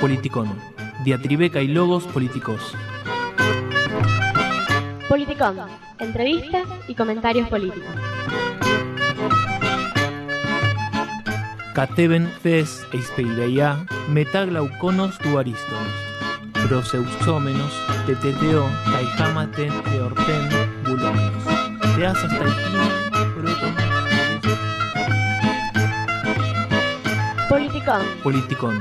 Politicón. Diatribeca y logos políticos. Politicón. Entrevistas y comentarios políticos. Cateben fes eispeireia metaglauconos duariston. Proseusómenos, teteteo, caijamaten, eorten, bulones. Teasas taipina, proton. Politicón. Politicón.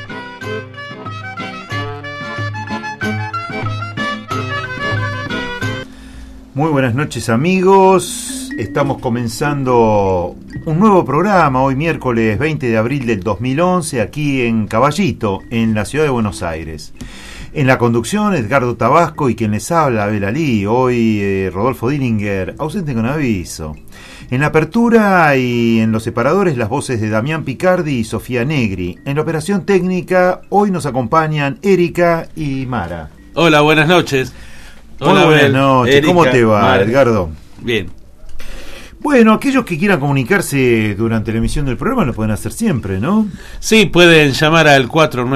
Muy buenas noches, amigos. Estamos comenzando un nuevo programa hoy miércoles 20 de abril del 2011 aquí en Caballito, en la ciudad de Buenos Aires. En la conducción, Edgardo Tabasco y quien les habla, Abel Alí. Hoy Rodolfo Dillinger, ausente con aviso. En la apertura y en los separadores, las voces de Damián Picardi y Sofía Negri. En la operación técnica, hoy nos acompañan Erika y Mara. Hola, buenas noches. Hola, buenas noches. Erika, ¿cómo te va, Mara? Edgardo? Bien. Bueno, aquellos que quieran comunicarse durante la emisión del programa lo pueden hacer siempre, ¿no? Sí, pueden llamar al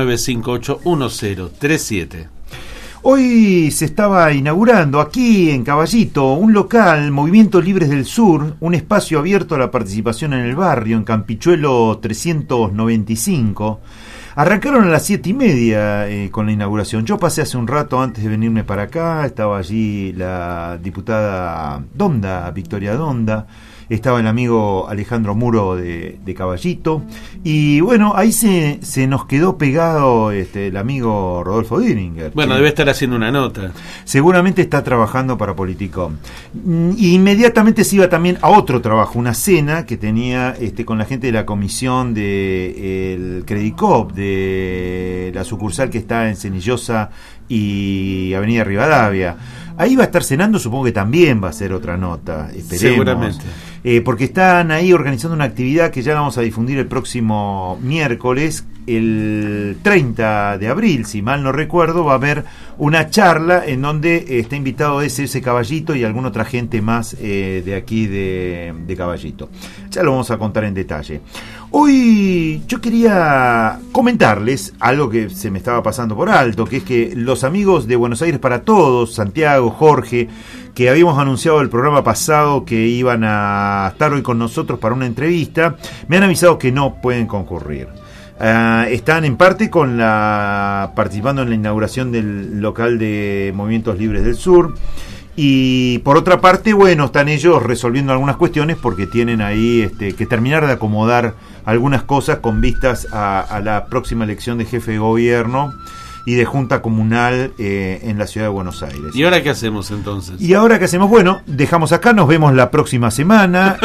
4958-1037. Hoy se estaba inaugurando aquí en Caballito un local, Movimientos Libres del Sur, un espacio abierto a la participación en el barrio, en Campichuelo 395. Arrancaron a las 7:30 con la inauguración. Yo pasé hace un rato antes de venirme para acá, estaba allí la diputada Donda, Victoria Donda, estaba el amigo Alejandro Muro de Caballito, y bueno, ahí se nos quedó pegado el amigo Rodolfo Dillinger. Bueno, debe estar haciendo una nota. Seguramente está trabajando para Politicón. Inmediatamente se iba también a otro trabajo, una cena que tenía con la gente de la comisión del Credicop, de la sucursal que está en Cenillosa y Avenida Rivadavia. Ahí va a estar cenando, supongo que también va a ser otra nota, esperemos. Seguramente. Porque están ahí organizando una actividad que ya vamos a difundir el próximo miércoles, el 30 de abril, si mal no recuerdo, va a haber una charla en donde está invitado SS Caballito y alguna otra gente más de aquí de Caballito. Ya lo vamos a contar en detalle. Hoy yo quería comentarles algo que se me estaba pasando por alto, que es que los amigos de Buenos Aires para Todos, Santiago, Jorge, que habíamos anunciado el programa pasado que iban a estar hoy con nosotros para una entrevista, me han avisado que no pueden concurrir. Están en parte participando en la inauguración del local de Movimientos Libres del Sur, y por otra parte, bueno, están ellos resolviendo algunas cuestiones porque tienen ahí que terminar de acomodar algunas cosas con vistas a la próxima elección de jefe de gobierno y de junta comunal en la ciudad de Buenos Aires. ¿Y ahora qué hacemos entonces? ¿Y ahora qué hacemos? Bueno, dejamos acá, nos vemos la próxima semana.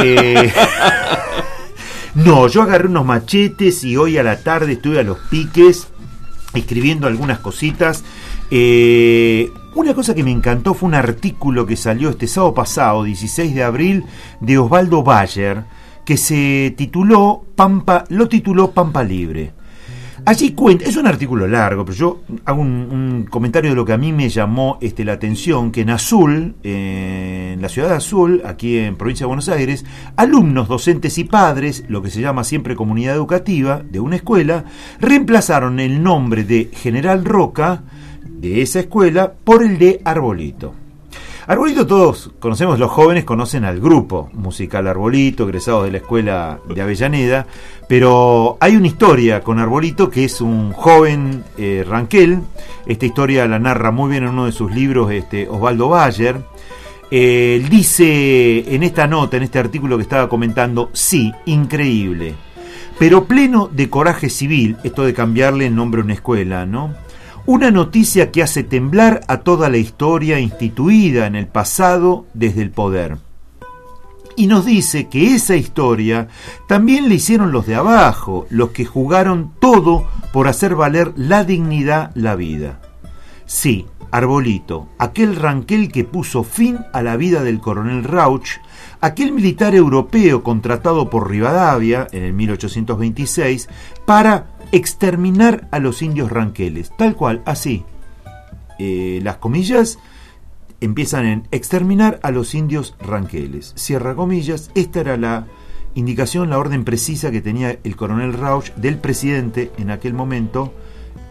No, yo agarré unos machetes y hoy a la tarde estuve a los piques escribiendo algunas cositas. Una cosa que me encantó fue un artículo que salió este sábado pasado, 16 de abril, de Osvaldo Bayer, que se tituló Pampa Libre. Allí cuenta, es un artículo largo, pero yo hago un comentario de lo que a mí me llamó la atención, que en Azul, en la ciudad de Azul, aquí en provincia de Buenos Aires, alumnos, docentes y padres, lo que se llama siempre comunidad educativa, de una escuela, reemplazaron el nombre de General Roca, de esa escuela, por el de Arbolito. Arbolito, todos conocemos, los jóvenes conocen al grupo musical Arbolito, egresados de la escuela de Avellaneda, pero hay una historia con Arbolito que es un joven Ranquel. Esta historia la narra muy bien en uno de sus libros Osvaldo Bayer. Él dice en esta nota, en este artículo que estaba comentando, sí, increíble, pero pleno de coraje civil, esto de cambiarle el nombre a una escuela, ¿no? Una noticia que hace temblar a toda la historia instituida en el pasado desde el poder. Y nos dice que esa historia también la hicieron los de abajo, los que jugaron todo por hacer valer la dignidad, la vida. Sí, Arbolito, aquel Ranquel que puso fin a la vida del coronel Rauch, aquel militar europeo contratado por Rivadavia en el 1826 para exterminar a los indios ranqueles, tal cual, así. Las comillas empiezan en exterminar a los indios ranqueles. Cierra comillas, esta era la indicación, la orden precisa que tenía el coronel Rauch del presidente en aquel momento,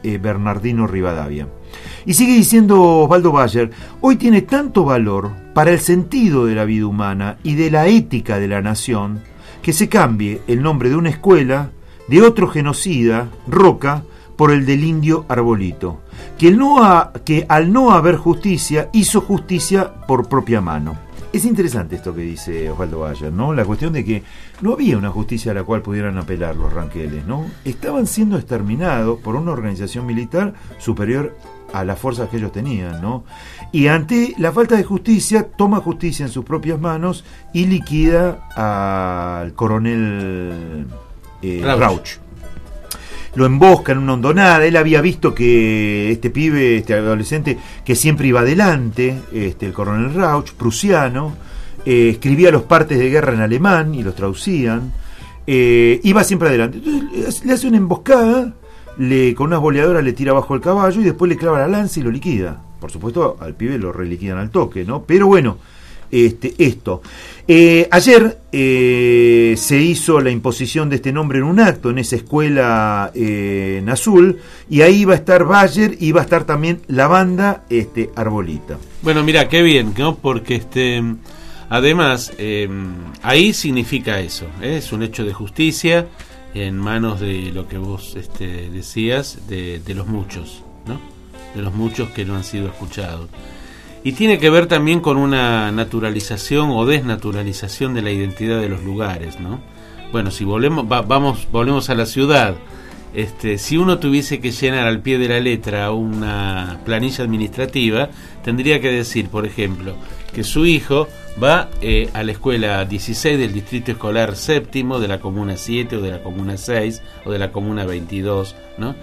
Bernardino Rivadavia. Y sigue diciendo Osvaldo Bayer: hoy tiene tanto valor para el sentido de la vida humana y de la ética de la nación que se cambie el nombre de una escuela de otro genocida, Roca, por el del indio Arbolito, que al no haber justicia hizo justicia por propia mano. Es interesante esto que dice Osvaldo Bayer, ¿no? La cuestión de que no había una justicia a la cual pudieran apelar los ranqueles, ¿no? Estaban siendo exterminados por una organización militar superior a las fuerzas que ellos tenían, ¿no? Y ante la falta de justicia, toma justicia en sus propias manos y liquida al coronel Rauch. Lo embosca en una hondonada. Él había visto que este pibe, este adolescente, que siempre iba adelante, el coronel Rauch, prusiano, escribía los partes de guerra en alemán y los traducían, iba siempre adelante. Entonces le hace una emboscada, con unas boleadoras le tira abajo el caballo y después le clava la lanza y lo liquida. Por supuesto, al pibe lo reliquidan al toque, ¿no? Pero bueno, esto. Ayer se hizo la imposición de este nombre en un acto en esa escuela en Azul, y ahí iba a estar Bayer y iba a estar también la banda Arbolita. Bueno, mira, qué bien, ¿no? Porque además ahí significa eso, es un hecho de justicia en manos de lo que vos decías, de los muchos, ¿no? De los muchos que no han sido escuchados. Y tiene que ver también con una naturalización o desnaturalización de la identidad de los lugares, ¿no? Bueno, si volvemos a la ciudad, si uno tuviese que llenar al pie de la letra una planilla administrativa, tendría que decir, por ejemplo, que su hijo va a la escuela 16 del distrito escolar séptimo de la comuna 7 o de la comuna 6 o de la comuna 22, ¿no?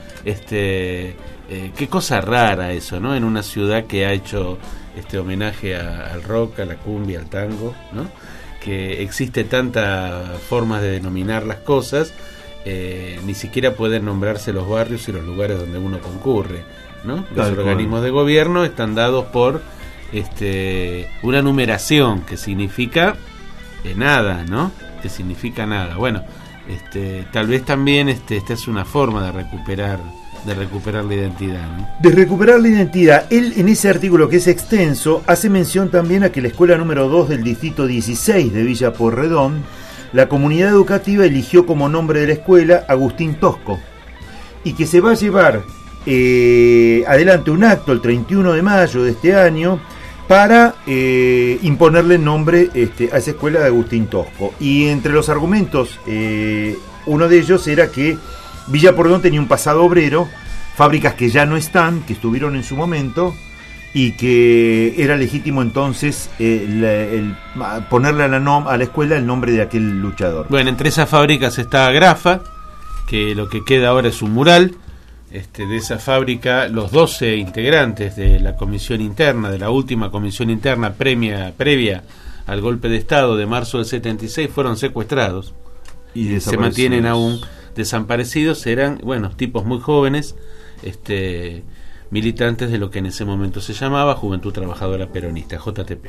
Qué cosa rara eso, ¿no? En una ciudad que ha hecho homenaje al rock, a la cumbia, al tango, ¿no? Que existe tantas formas de denominar las cosas, ni siquiera pueden nombrarse los barrios y los lugares donde uno concurre, ¿no? Los organismos de gobierno están dados por una numeración que significa nada, ¿no? Que significa nada. Bueno, tal vez también esta es una forma de recuperar la identidad, ¿no? De recuperar la identidad. Él, en ese artículo que es extenso, hace mención también a que la escuela número 2 del distrito 16 de Villa Pueyrredón, la comunidad educativa eligió como nombre de la escuela Agustín Tosco, y que se va a llevar adelante un acto el 31 de mayo de este año para imponerle el nombre a esa escuela de Agustín Tosco. Y entre los argumentos, uno de ellos era que Villa Pueyrredón tenía un pasado obrero, fábricas que ya no están, que estuvieron en su momento, y que era legítimo entonces ponerle a la escuela el nombre de aquel luchador. Bueno, entre esas fábricas está Grafa, que lo que queda ahora es un mural. De esa fábrica, los 12 integrantes de la comisión interna, de la última comisión interna previa al golpe de Estado de marzo del 76, fueron secuestrados y se mantienen aún desaparecidos. Eran, bueno, tipos muy jóvenes, militantes de lo que en ese momento se llamaba Juventud Trabajadora Peronista, JTP.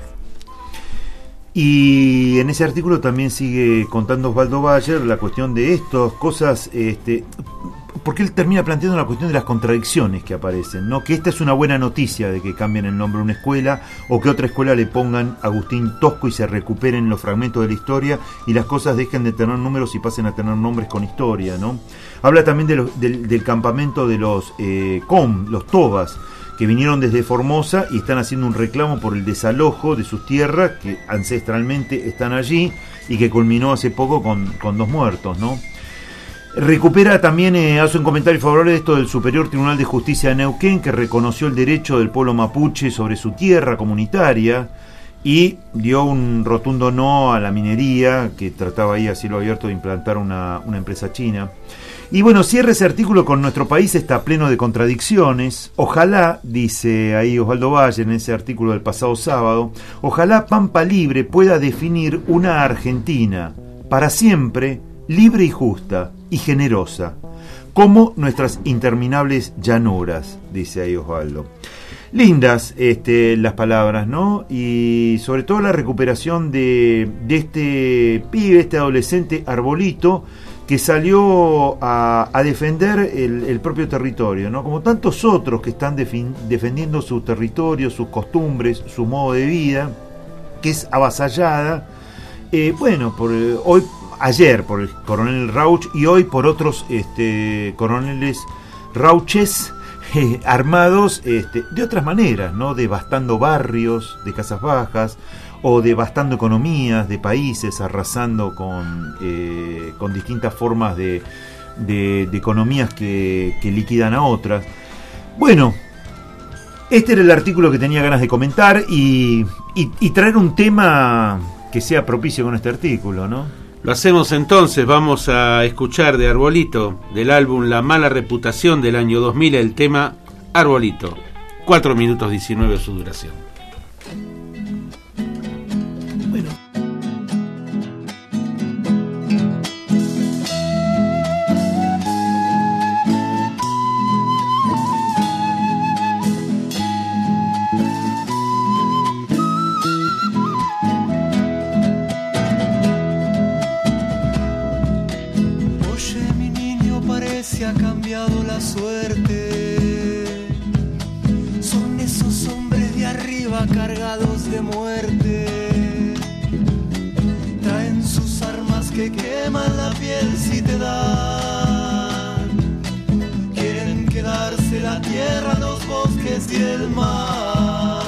Y en ese artículo también sigue contando Osvaldo Bayer la cuestión de estas cosas, porque él termina planteando la cuestión de las contradicciones que aparecen, ¿no? Que esta es una buena noticia de que cambien el nombre de una escuela, o que otra escuela le pongan Agustín Tosco y se recuperen los fragmentos de la historia y las cosas dejen de tener números y pasen a tener nombres con historia, ¿no? Habla también del campamento de los los Tobas, que vinieron desde Formosa y están haciendo un reclamo por el desalojo de sus tierras, que ancestralmente están allí y que culminó hace poco con 2 muertos, ¿no? Recupera también, hace un comentario favorable de esto del Superior Tribunal de Justicia de Neuquén, que reconoció el derecho del pueblo mapuche sobre su tierra comunitaria y dio un rotundo no a la minería, que trataba ahí a cielo abierto de implantar una empresa china. Y bueno, cierra ese artículo con: nuestro país está pleno de contradicciones. Ojalá, dice ahí Osvaldo Bayer en ese artículo del pasado sábado, ojalá Pampa Libre pueda definir una Argentina para siempre libre y justa y generosa, como nuestras interminables llanuras, dice ahí Osvaldo. Lindas las palabras, ¿no? Y sobre todo la recuperación de este pibe, este adolescente Arbolito, que salió a defender el propio territorio, ¿no? Como tantos otros que están defendiendo su territorio, sus costumbres, su modo de vida, que es avasallada, ayer por el coronel Rauch y hoy por otros coroneles Rauches armados de otras maneras, ¿no? Devastando barrios de casas bajas, o devastando economías de países, arrasando con distintas formas de economías que liquidan a otras. Bueno, este era el artículo que tenía ganas de comentar y traer un tema que sea propicio con este artículo, ¿no? Lo hacemos entonces, vamos a escuchar de Arbolito, del álbum La Mala Reputación del año 2000, el tema Arbolito, 4 minutos 19 su duración. Ha cambiado la suerte, son esos hombres de arriba cargados de muerte, traen sus armas que queman la piel si te dan, quieren quedarse la tierra, los bosques y el mar.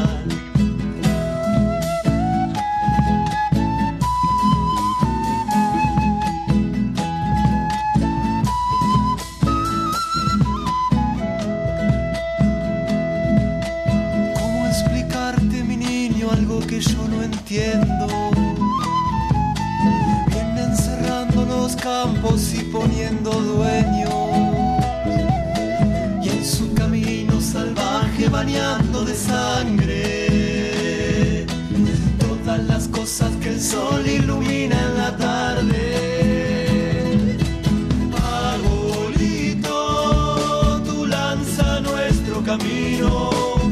Que yo no entiendo, vienen cerrando los campos y poniendo dueños, y en su camino salvaje bañando de sangre todas las cosas que el sol ilumina en la tarde. Arbolito, tu lanza nuestro camino.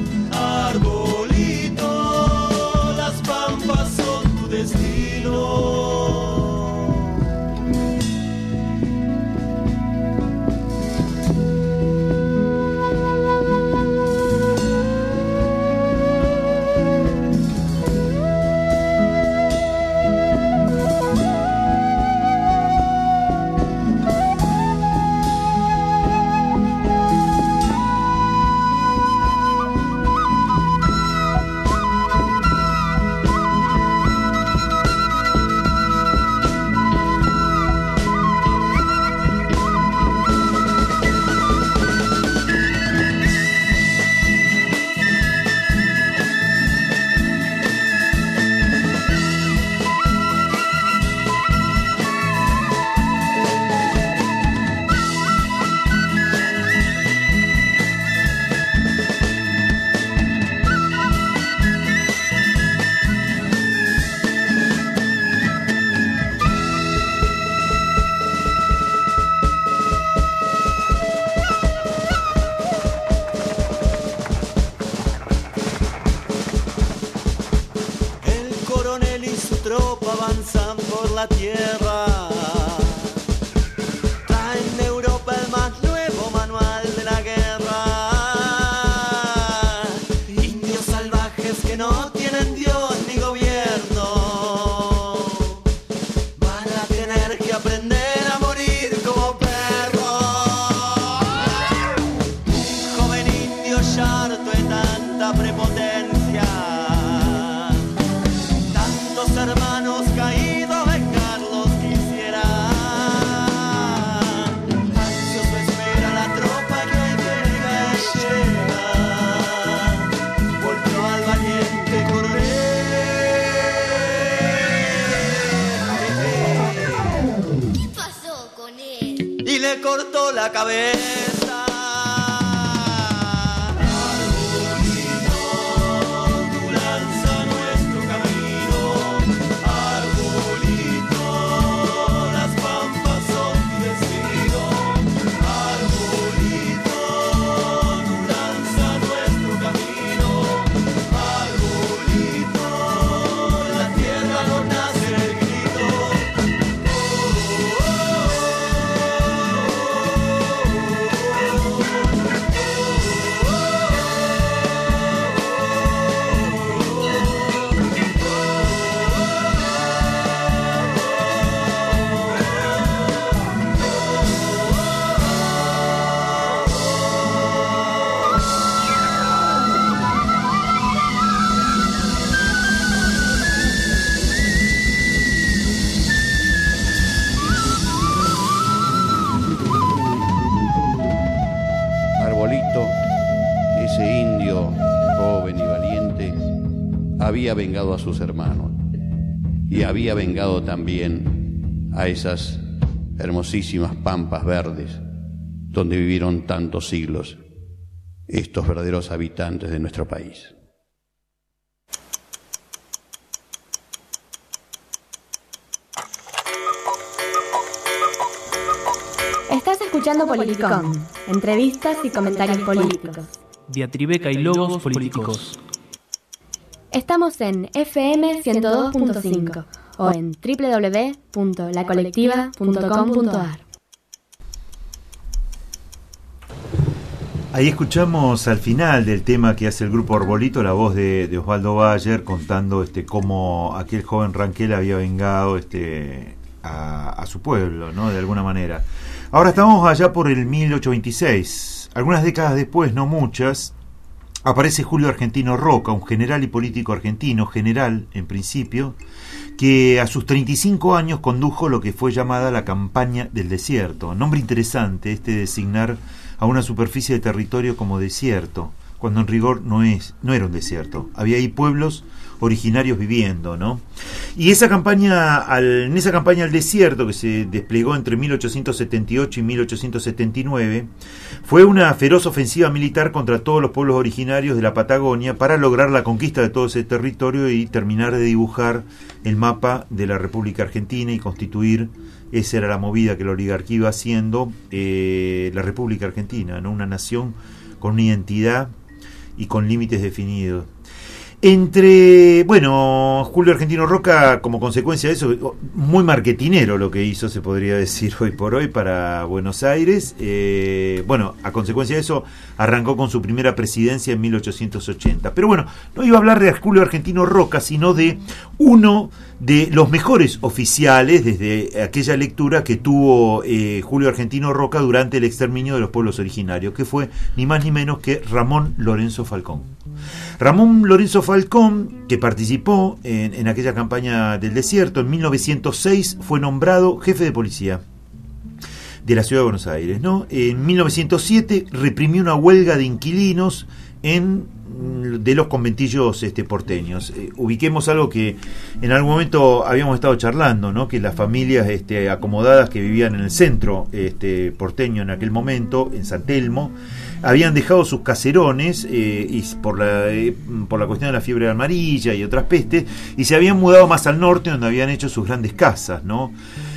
Avanzan por la tierra, traen de Europa el más nuevo manual de la guerra. Indios salvajes que no tienen Dios ni gobierno, van a tener que aprender a morir como perros. Un joven indio ya harto de tanta prepotencia, hermanos caídos vengarlos quisiera. Ansioso espera la tropa que hoy llega y llega. Volvió al valiente coronel. ¿Qué pasó con él? Y le cortó la cabeza. había vengado a sus hermanos y había vengado también a esas hermosísimas pampas verdes donde vivieron tantos siglos estos verdaderos habitantes de nuestro país. Estás escuchando Politicón, entrevistas y comentarios políticos. Diatribeca y logos políticos. Estamos en FM 102.5 o en www.lacolectiva.com.ar. Ahí escuchamos al final del tema que hace el grupo Arbolito la voz de Osvaldo Bayer contando cómo aquel joven Ranquel había vengado a su pueblo, ¿no? De alguna manera. Ahora estamos allá por el 1826. Algunas décadas después, no muchas, aparece Julio Argentino Roca, un general y político argentino, general en principio, que a sus 35 años condujo lo que fue llamada la Campaña del Desierto. Nombre interesante de designar a una superficie de territorio como desierto, cuando en rigor no era un desierto. Había ahí pueblos originarios viviendo, ¿no? Y en esa campaña al desierto, que se desplegó entre 1878 y 1879, fue una feroz ofensiva militar contra todos los pueblos originarios de la Patagonia para lograr la conquista de todo ese territorio y terminar de dibujar el mapa de la República Argentina y constituir, esa era la movida que la oligarquía iba haciendo, la República Argentina, ¿no? Una nación con una identidad y con límites definidos. Julio Argentino Roca, como consecuencia de eso, muy marketinero lo que hizo, se podría decir hoy por hoy, para Buenos Aires. A consecuencia de eso, arrancó con su primera presidencia en 1880. Pero bueno, no iba a hablar de Julio Argentino Roca, sino de uno de los mejores oficiales desde aquella lectura que tuvo Julio Argentino Roca durante el exterminio de los pueblos originarios, que fue ni más ni menos que Ramón Lorenzo Falcón. Ramón Lorenzo Falcón, que participó en aquella campaña del desierto, en 1906 fue nombrado jefe de policía de la ciudad de Buenos Aires, ¿no? En 1907 reprimió una huelga de inquilinos de los conventillos porteños. Ubiquemos algo que en algún momento habíamos estado charlando, ¿no? Que las familias acomodadas que vivían en el centro porteño en aquel momento, en San Telmo, habían dejado sus caserones y por la cuestión de la fiebre amarilla y otras pestes, y se habían mudado más al norte, donde habían hecho sus grandes casas, ¿no?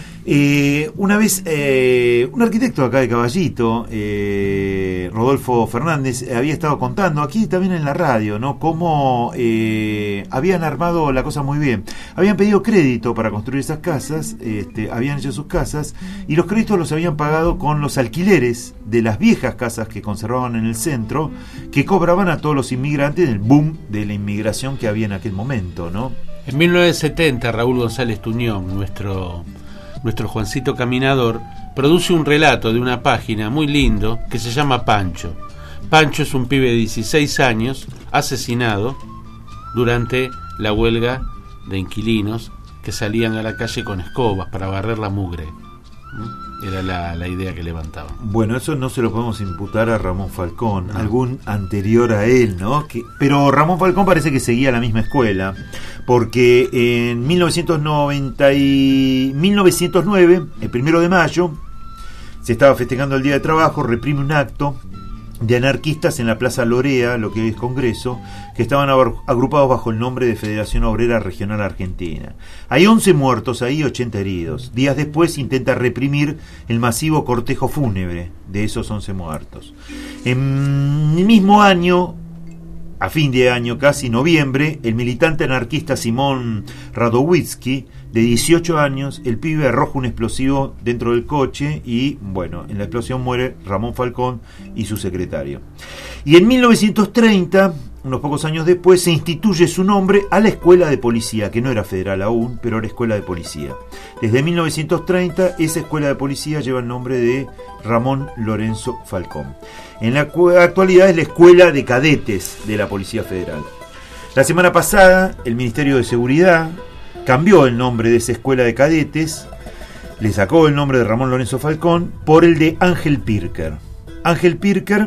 Una vez un arquitecto acá de Caballito, Rodolfo Fernández, había estado contando aquí también en la radio, ¿no? Cómo habían armado la cosa muy bien. Habían pedido crédito para construir esas casas, habían hecho sus casas, y los créditos los habían pagado con los alquileres de las viejas casas que conservaban en el centro, que cobraban a todos los inmigrantes del boom de la inmigración que había en aquel momento, ¿no? En 1970, Raúl González Tuñón, nuestro Juancito Caminador, produce un relato de una página muy lindo que se llama Pancho. Pancho es un pibe de 16 años asesinado durante la huelga de inquilinos que salían a la calle con escobas para barrer la mugre. Era la idea que levantaba. Bueno, eso no se lo podemos imputar a Ramón Falcón, algún anterior a él, ¿no? Pero Ramón Falcón parece que seguía la misma escuela, porque en 1909, el 1 de mayo, se estaba festejando el Día de Trabajo, reprime un acto de anarquistas en la Plaza Lorea, lo que hoy es Congreso, que estaban agrupados bajo el nombre de Federación Obrera Regional Argentina. Hay 11 muertos ahí, 80 heridos. Días después intenta reprimir el masivo cortejo fúnebre de esos 11 muertos. En el mismo año, a fin de año, casi noviembre, el militante anarquista Simón Radowitzki, de 18 años, el pibe arroja un explosivo dentro del coche y, bueno, en la explosión muere Ramón Falcón y su secretario. Y en 1930, unos pocos años después, se instituye su nombre a la Escuela de Policía, que no era federal aún, pero era Escuela de Policía. Desde 1930, esa Escuela de Policía lleva el nombre de Ramón Lorenzo Falcón. En la actualidad es la Escuela de Cadetes de la Policía Federal. La semana pasada, el Ministerio de Seguridad cambió el nombre de esa escuela de cadetes, le sacó el nombre de Ramón Lorenzo Falcón por el de Ángel Pirker. Ángel Pirker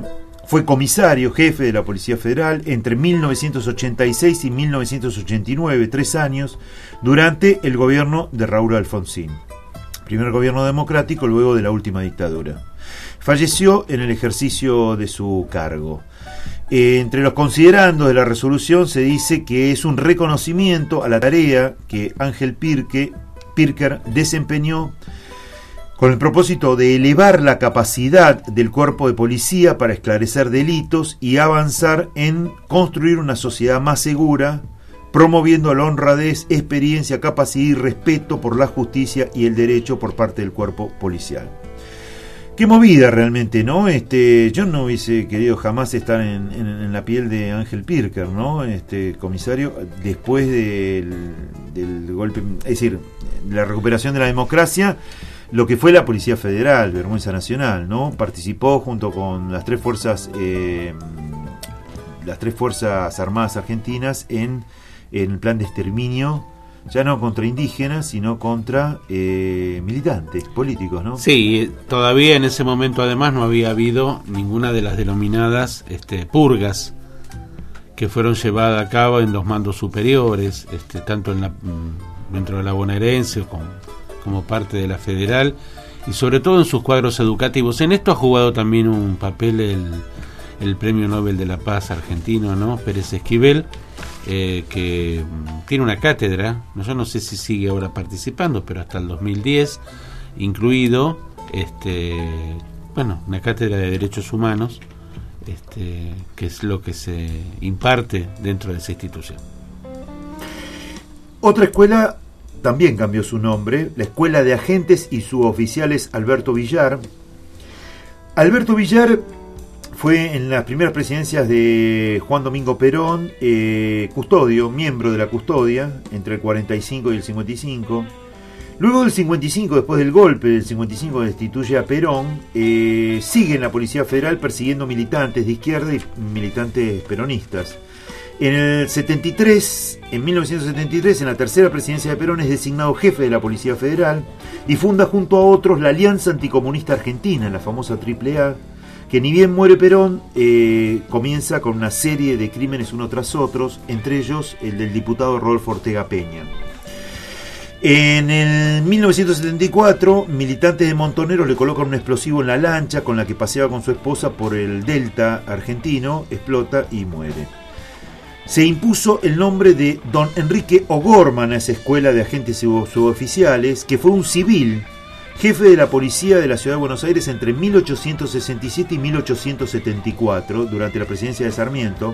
Fue comisario jefe de la Policía Federal entre 1986 y 1989, 3 años, durante el gobierno de Raúl Alfonsín. Primer gobierno democrático luego de la última dictadura. Falleció en el ejercicio de su cargo. Entre los considerandos de la resolución se dice que es un reconocimiento a la tarea que Ángel Pirker desempeñó con el propósito de elevar la capacidad del cuerpo de policía para esclarecer delitos y avanzar en construir una sociedad más segura, promoviendo la honradez, experiencia, capacidad y respeto por la justicia y el derecho por parte del cuerpo policial. Qué movida realmente, ¿no? Yo no hubiese querido jamás estar en la piel de Ángel Pirker, ¿no? Comisario, después del golpe, es decir, la recuperación de la democracia, lo que fue la Policía Federal, vergüenza nacional, ¿no? Participó junto con las tres fuerzas armadas argentinas en el plan de exterminio, ya no contra indígenas, sino contra militantes políticos, ¿no? Sí, todavía en ese momento además no había habido ninguna de las denominadas purgas que fueron llevadas a cabo en los mandos superiores, tanto dentro de la bonaerense como parte de la federal, y sobre todo en sus cuadros educativos. En esto ha jugado también un papel el Premio Nobel de la Paz argentino, ¿no? Pérez Esquivel, que tiene una cátedra, yo no sé si sigue ahora participando, pero hasta el 2010 incluido, una cátedra de derechos humanos, que es lo que se imparte dentro de esa institución. Otra escuela también cambió su nombre, la Escuela de Agentes y Suboficiales Alberto Villar. Alberto Villar fue en las primeras presidencias de Juan Domingo Perón, custodio, miembro de la custodia, entre el 45 y el 55. Luego del 55, después del golpe del 55 que destituye a Perón, sigue en la Policía Federal persiguiendo militantes de izquierda y militantes peronistas. En 1973, en la tercera presidencia de Perón, es designado jefe de la Policía Federal y funda junto a otros la Alianza Anticomunista Argentina, la famosa AAA, que ni bien muere Perón, comienza con una serie de crímenes uno tras otros, entre ellos el del diputado Rodolfo Ortega Peña. En el 1974, militantes de Montoneros le colocan un explosivo en la lancha con la que paseaba con su esposa por el delta argentino, explota y muere. Se impuso el nombre de don Enrique O'Gorman a esa escuela de agentes suboficiales, que fue un civil, jefe de la policía de la Ciudad de Buenos Aires entre 1867 y 1874, durante la presidencia de Sarmiento.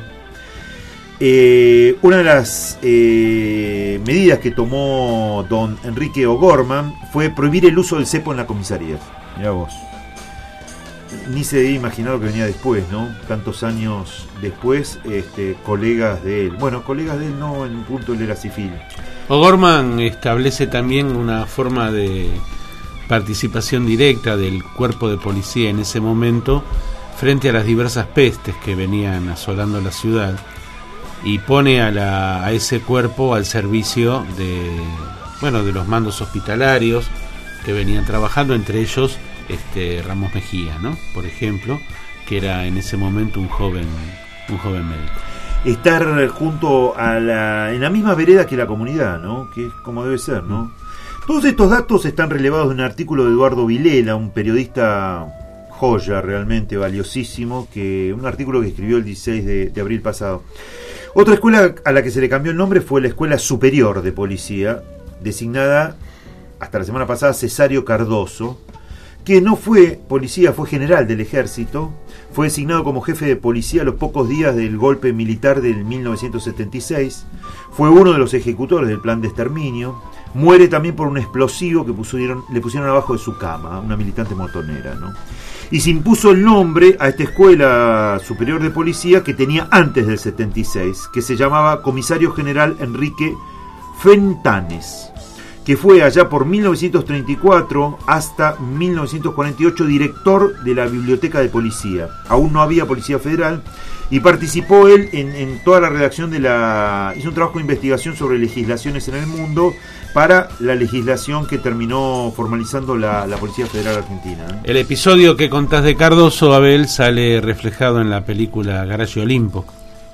Una de las medidas que tomó don Enrique O'Gorman fue prohibir el uso del cepo en la comisaría. Mirá vos. Ni se debía imaginar lo que venía después, ¿no? Tantos años después, colegas de él. Bueno, colegas de él no, en un punto él era civil. O'Gorman establece también una forma de participación directa del cuerpo de policía en ese momento frente a las diversas pestes que venían asolando la ciudad, y pone a ese cuerpo al servicio de los mandos hospitalarios que venían trabajando, entre ellos Ramos Mejía, ¿no? Por ejemplo, que era en ese momento un joven médico. Estar junto en la misma vereda que la comunidad, ¿no? Que es como debe ser, ¿no? Todos estos datos están relevados de un artículo de Eduardo Vilela, un periodista joya, realmente valiosísimo, un artículo que escribió el 16 de abril pasado. Otra escuela a la que se le cambió el nombre fue la Escuela Superior de Policía, designada hasta la semana pasada Cesario Cardoso, que no fue policía, fue general del ejército. Fue designado como jefe de policía a los pocos días del golpe militar del 1976. Fue uno de los ejecutores del plan de exterminio. Muere también por un explosivo que le pusieron abajo de su cama, una militante montonera, ¿no? Y se impuso el nombre a esta Escuela Superior de Policía que tenía antes del 76, que se llamaba Comisario General Enrique Fentanes, que fue allá por 1934 hasta 1948 director de la Biblioteca de Policía. Aún no había Policía Federal, y participó él en toda la redacción hizo un trabajo de investigación sobre legislaciones en el mundo para la legislación que terminó formalizando la Policía Federal Argentina. El episodio que contás de Cardoso, Abel, sale reflejado en la película Garaje Olimpo.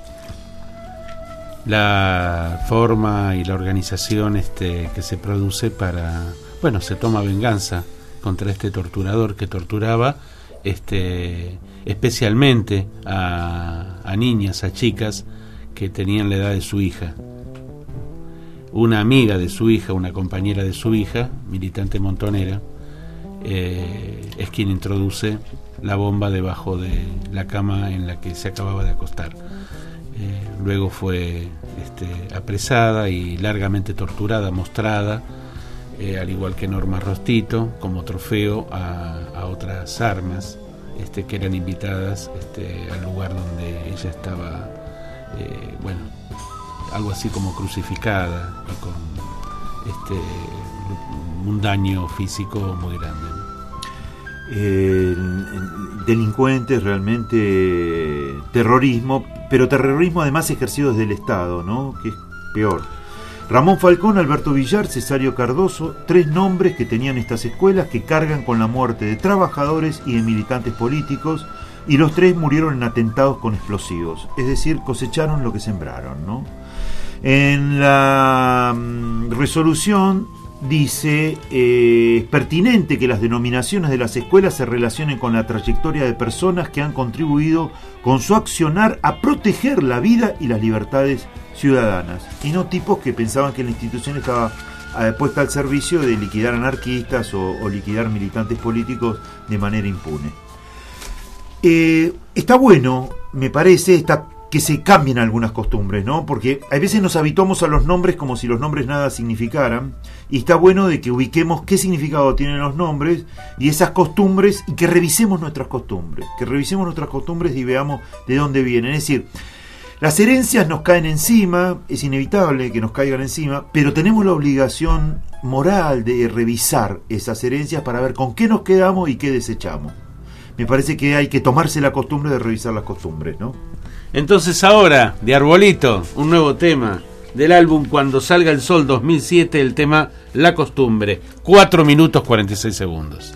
La forma y la organización que se produce se toma venganza contra este torturador que torturaba especialmente a niñas, a chicas que tenían la edad de su hija. Una amiga de su hija, una compañera de su hija, militante montonera, es quien introduce la bomba debajo de la cama en la que se acababa de acostar. Luego fue apresada y largamente torturada, mostrada, al igual que Norma Rostito, como trofeo a otras armas que eran invitadas al lugar donde ella estaba, algo así como crucificada y con un daño físico muy grande. Delincuentes, realmente terrorismo, pero terrorismo además ejercido desde el Estado, ¿no? Que es peor. Ramón Falcón, Alberto Villar, Cesario Cardoso, 3 nombres que tenían estas escuelas que cargan con la muerte de trabajadores y de militantes políticos, y los 3 murieron en atentados con explosivos, es decir, cosecharon lo que sembraron, ¿no? En la resolución dice, es pertinente que las denominaciones de las escuelas se relacionen con la trayectoria de personas que han contribuido con su accionar a proteger la vida y las libertades ciudadanas, y no tipos que pensaban que la institución estaba puesta al servicio de liquidar anarquistas o liquidar militantes políticos de manera impune. Está bueno, me parece, que se cambien algunas costumbres, ¿no? Porque a veces nos habituamos a los nombres como si los nombres nada significaran, y está bueno de que ubiquemos qué significado tienen los nombres y esas costumbres, y que revisemos nuestras costumbres, y veamos de dónde vienen. Es decir, las herencias nos caen encima, es inevitable que nos caigan encima, pero tenemos la obligación moral de revisar esas herencias para ver con qué nos quedamos y qué desechamos. Me parece que hay que tomarse la costumbre de revisar las costumbres, ¿no? Entonces ahora, de Arbolito, un nuevo tema del álbum Cuando Salga el Sol 2007, el tema La Costumbre, 4 minutos 46 segundos.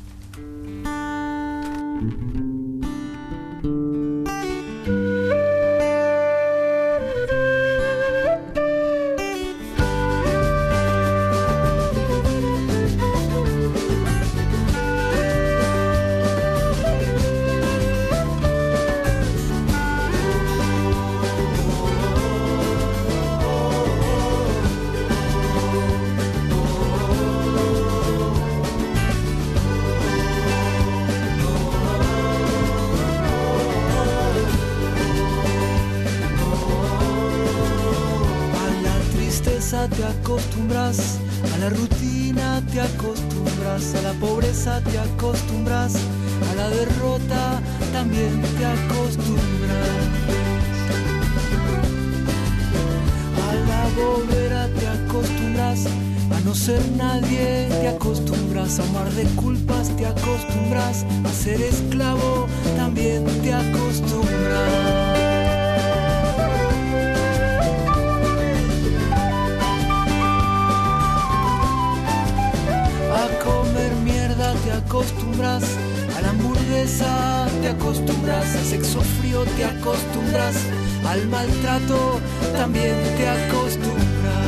Te acostumbras, a la rutina te acostumbras, a la pobreza te acostumbras, a la derrota también te acostumbras, a la bobera te acostumbras, a no ser nadie te acostumbras, a un mar de culpas te acostumbras, a ser esclavo también te acostumbras. Te acostumbras, a la hamburguesa te acostumbras, al sexo frío te acostumbras, al maltrato también te acostumbras,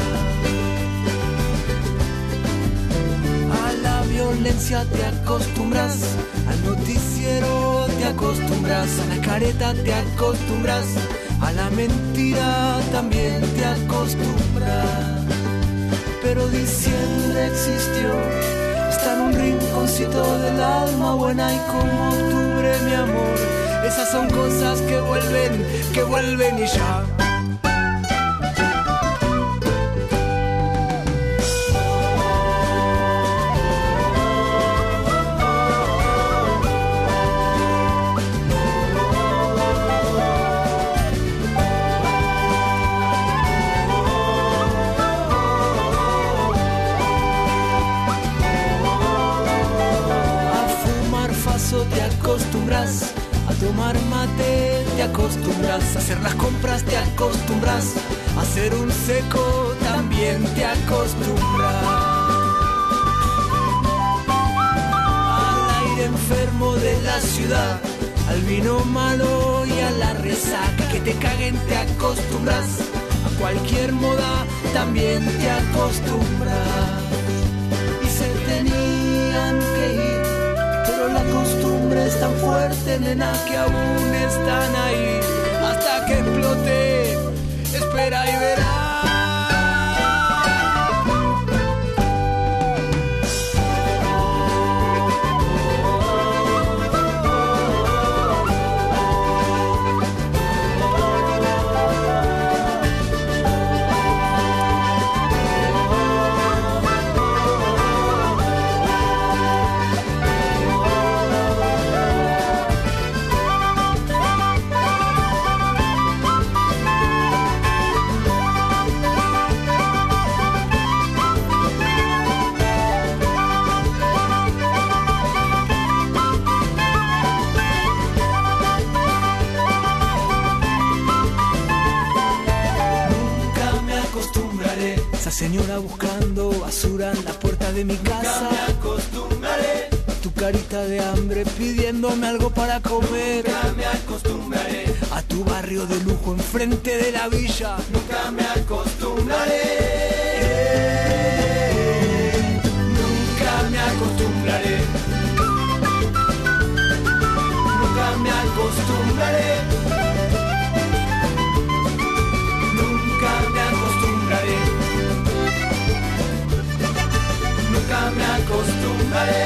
a la violencia te acostumbras, al noticiero te acostumbras, a la careta te acostumbras, a la mentira también te acostumbras. Pero diciembre existió, está en un rinconcito del alma buena, y como octubre, mi amor, esas son cosas que vuelven y ya. almuerzo te acostumbras, a tomar mate te acostumbras, a hacer las compras te acostumbras, a hacer un seco también te acostumbras. Al aire enfermo de la ciudad, al vino malo y a la resaca, que te caguen te acostumbras, a cualquier moda también te acostumbras. Y se tenían que ir, pero la costumbre es tan fuerte, nena, que aún están ahí. Hasta que explote, espera y verás. Esa señora buscando basura en la puerta de mi casa. Nunca me acostumbraré. Tu carita de hambre pidiéndome algo para comer. Nunca me acostumbraré. A tu barrio de lujo enfrente de la villa. Nunca me acostumbraré. Nunca me acostumbraré. Nunca me acostumbraré. Nunca me acostumbraré. Nunca me acostumbraré.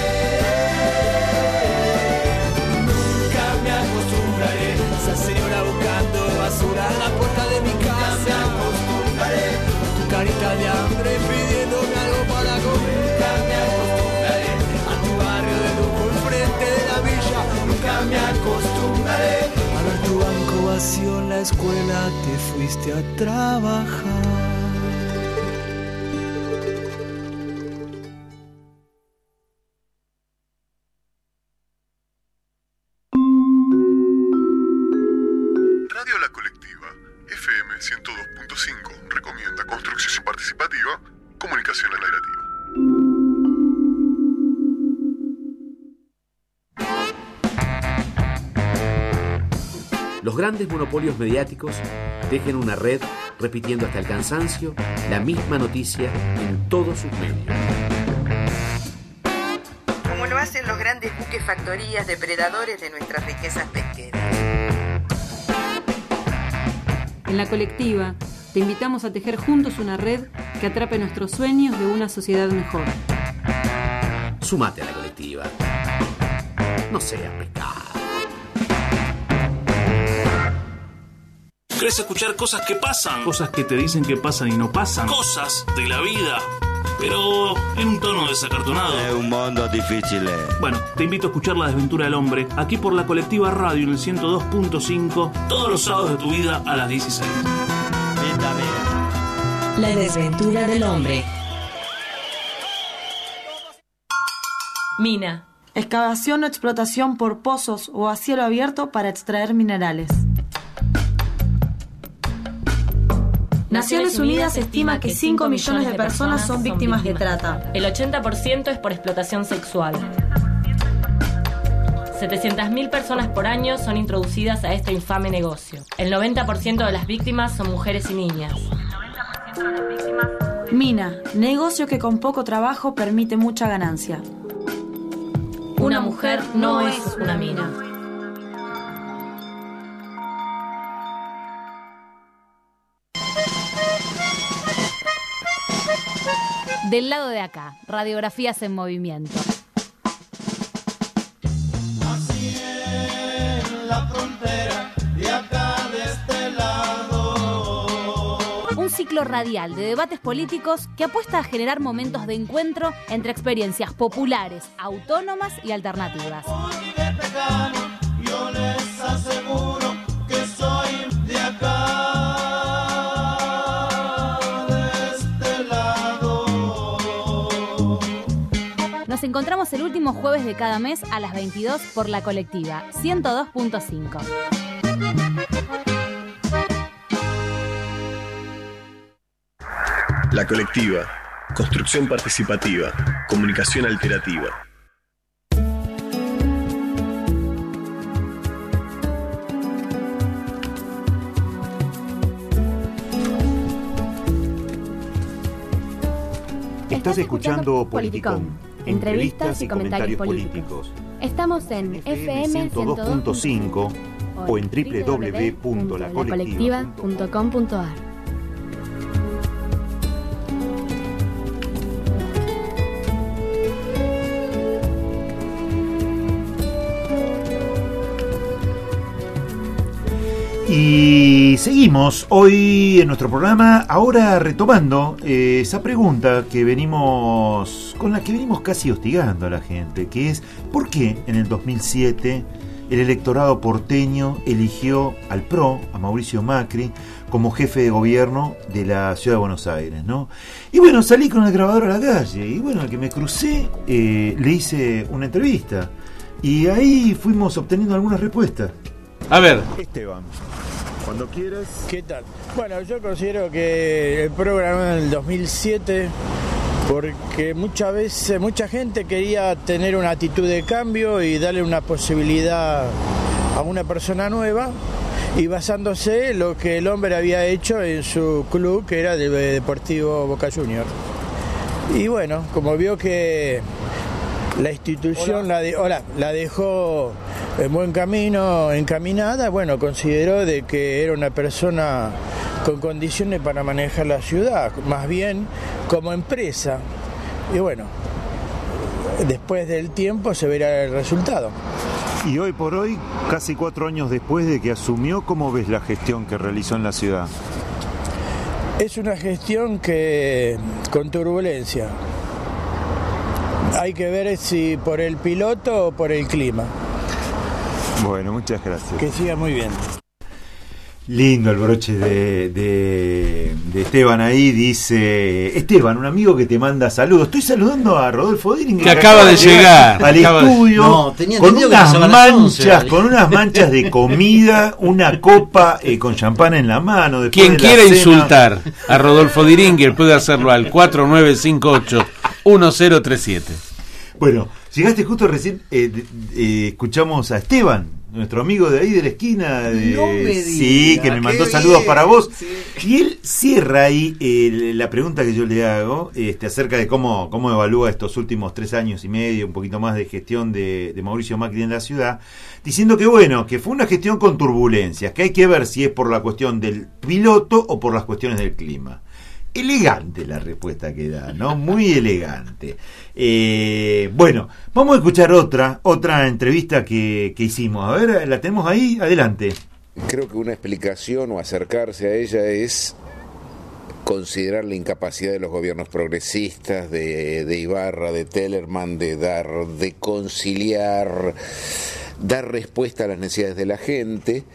Nunca me acostumbraré. Esa señora buscando basura en la puerta de mi casa. Nunca me acostumbraré. Tu carita de hambre pidiéndome algo para comer. Nunca me acostumbraré. A tu barrio de lujo enfrente de la villa. Nunca me acostumbraré. A ver tu banco vacío en la escuela, te fuiste a trabajar. Radio La Colectiva, FM 102.5, recomienda construcción participativa, comunicación alternativa. Los grandes monopolios mediáticos tejen una red repitiendo hasta el cansancio la misma noticia en todos sus medios. Como lo hacen los grandes buques factorías depredadores de nuestras riquezas pesqueras. En La Colectiva, te invitamos a tejer juntos una red que atrape nuestros sueños de una sociedad mejor. Sumate a La Colectiva. No seas pescado. ¿Querés escuchar cosas que pasan? Cosas que te dicen que pasan y no pasan. Cosas de la vida, pero en un tono desacartonado. Es un mundo difícil. Bueno, te invito a escuchar La Desventura del Hombre, aquí por La Colectiva Radio en el 102.5, todos los sábados de tu vida a las 16. La Desventura del Hombre. Mina. Excavación o explotación por pozos o a cielo abierto para extraer minerales. Naciones Unidas estima que 5 millones de personas son víctimas de trata. El 80% es por explotación sexual. 700.000 personas por año son introducidas a este infame negocio. El 90% de las víctimas son mujeres y niñas. Mina, negocio que con poco trabajo permite mucha ganancia. Una mujer no es una mina. Del lado de acá, radiografías en movimiento. Así en la frontera, de acá de este lado. Un ciclo radial de debates políticos que apuesta a generar momentos de encuentro entre experiencias populares, autónomas y alternativas. Muy de tejano, yo les aseguro que soy de acá. Nos encontramos el último jueves de cada mes a las 22 por La Colectiva 102.5. La Colectiva. Construcción participativa. Comunicación alternativa. Estás escuchando Politicón. Entrevistas y comentarios políticos. Estamos en FM 102.5 o en www.lacolectiva.com.ar. Y seguimos hoy en nuestro programa, ahora retomando esa pregunta que con la que venimos casi hostigando a la gente, que es ¿por qué en el 2007 el electorado porteño eligió al PRO, a Mauricio Macri, como jefe de gobierno de la ciudad de Buenos Aires, ¿no? Y bueno, salí con el grabador a la calle y bueno, al que me crucé le hice una entrevista y ahí fuimos obteniendo algunas respuestas. A ver, Esteban, cuando quieras. ¿Qué tal? Bueno, yo considero que el programa en el 2007, porque mucha gente quería tener una actitud de cambio y darle una posibilidad a una persona nueva, y basándose en lo que el hombre había hecho en su club, que era el Deportivo Boca Juniors. Y bueno, como vio que la institución la dejó en buen camino, encaminada, bueno, consideró de que era una persona con condiciones para manejar la ciudad, más bien como empresa. Y bueno, después del tiempo se verá el resultado. Y hoy por hoy, casi 4 años después de que asumió, ¿cómo ves la gestión que realizó en la ciudad? Es una gestión que con turbulencia. Hay que ver si por el piloto o por el clima. Bueno, muchas gracias. Que siga muy bien. Lindo el broche de Esteban ahí, dice Esteban, un amigo que te manda saludos. Estoy saludando a Rodolfo Diringer, que acaba de llegar al estudio con unas manchas de comida, una copa con champán en la mano. Quien quiera insultar a Rodolfo Diringer puede hacerlo al 4958-1037. Bueno, llegaste justo recién, escuchamos a Esteban, nuestro amigo de ahí de la esquina, sí, que me mandó saludos para vos. Sí. Y él cierra ahí la pregunta que yo le hago acerca de cómo evalúa estos últimos 3 años y medio, un poquito más de gestión de Mauricio Macri en la ciudad, diciendo que bueno, que fue una gestión con turbulencias, que hay que ver si es por la cuestión del piloto o por las cuestiones del clima. Elegante la respuesta que da, ¿no? Muy elegante. Bueno, vamos a escuchar otra entrevista que hicimos. A ver, ¿la tenemos ahí? Adelante. Creo que una explicación o acercarse a ella es considerar la incapacidad de los gobiernos progresistas, de Ibarra, de Tellerman, de conciliar, dar respuesta a las necesidades de la gente.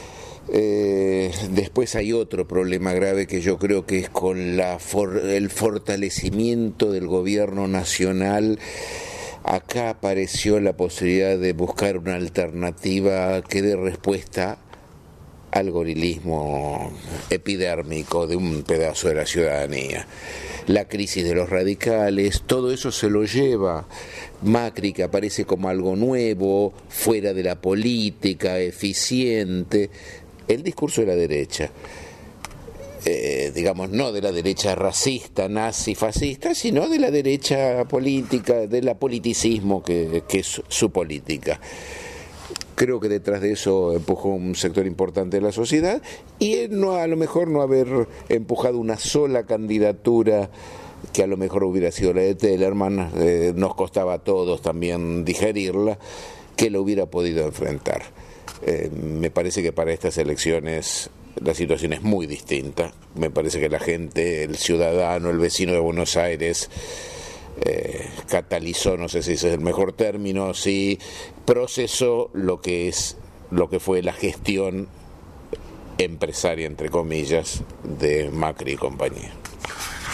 Después hay otro problema grave que yo creo que es con el fortalecimiento del gobierno nacional. Acá apareció la posibilidad de buscar una alternativa que dé respuesta al gorilismo epidérmico de un pedazo de la ciudadanía. La crisis de los radicales, todo eso se lo lleva Macri, que aparece como algo nuevo, fuera de la política, eficiente. El discurso de la derecha, digamos, no de la derecha racista, nazi, fascista, sino de la derecha política, del apoliticismo que es su política. Creo que detrás de eso empujó un sector importante de la sociedad y a lo mejor no haber empujado una sola candidatura que a lo mejor hubiera sido la de Tellerman, nos costaba a todos también digerirla, que lo hubiera podido enfrentar. Me parece que para estas elecciones la situación es muy distinta. Me parece que la gente, el ciudadano, el vecino de Buenos Aires catalizó, no sé si ese es el mejor término, sí procesó lo que fue la gestión empresaria, entre comillas, de Macri y compañía.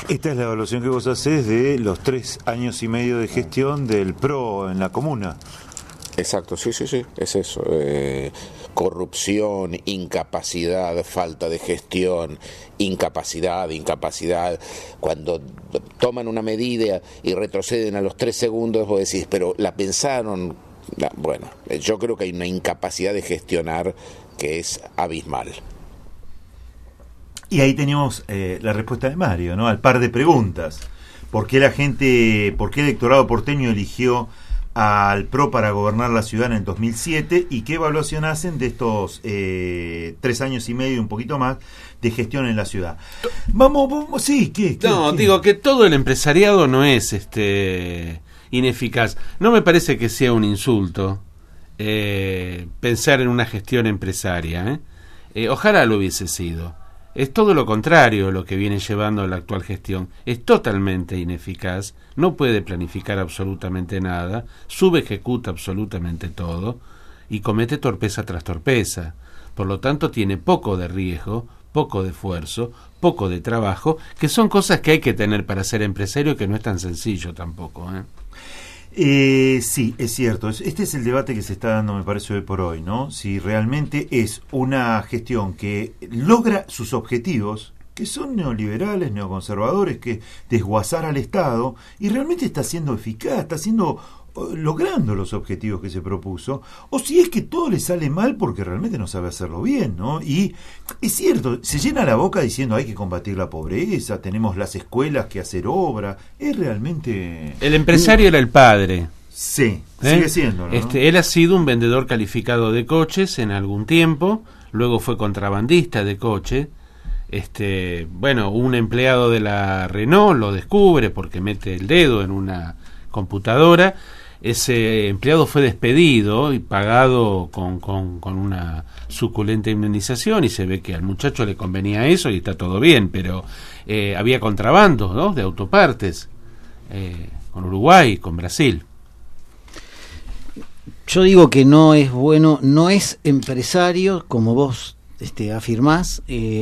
Esta es la evaluación que vos hacés de los 3 años y medio de gestión del PRO en la comuna. Exacto, sí, es eso. Corrupción, incapacidad, falta de gestión, incapacidad. Cuando toman una medida y retroceden a los 3 segundos, vos decís, pero la pensaron. Bueno, yo creo que hay una incapacidad de gestionar que es abismal. Y ahí teníamos la respuesta de Mario, ¿no? Al par de preguntas. ¿Por qué el electorado porteño eligió al PRO para gobernar la ciudad en el 2007? ¿Y qué evaluación hacen de estos 3 años y medio, un poquito más, de gestión en la ciudad? Vamos, sí, ¿qué? Digo que todo el empresariado no es ineficaz. No me parece que sea un insulto pensar en una gestión empresaria. Ojalá lo hubiese sido. Es todo lo contrario lo que viene llevando la actual gestión. Es totalmente ineficaz, no puede planificar absolutamente nada, subejecuta absolutamente todo y comete torpeza tras torpeza. Por lo tanto, tiene poco de riesgo, poco de esfuerzo, poco de trabajo, que son cosas que hay que tener para ser empresario, que no es tan sencillo tampoco, Sí, es cierto. Este es el debate que se está dando, me parece, hoy por hoy, ¿no? Si realmente es una gestión que logra sus objetivos, que son neoliberales, neoconservadores, que desguazar al Estado, y realmente está siendo eficaz, logrando los objetivos que se propuso, o si es que todo le sale mal porque realmente no sabe hacerlo bien, ¿no? Y es cierto, se llena la boca diciendo hay que combatir la pobreza, tenemos las escuelas que hacer obra, es realmente... El empresario era el padre. Sí, sigue siendo, ¿no? Él ha sido un vendedor calificado de coches en algún tiempo, luego fue contrabandista de coche. Un empleado de la Renault lo descubre porque mete el dedo en una computadora. Ese empleado fue despedido y pagado con una suculenta indemnización, y se ve que al muchacho le convenía eso y está todo bien, pero había contrabando, ¿no?, de autopartes con Uruguay, con Brasil. Yo digo que no es bueno, no es empresario, como vos afirmás.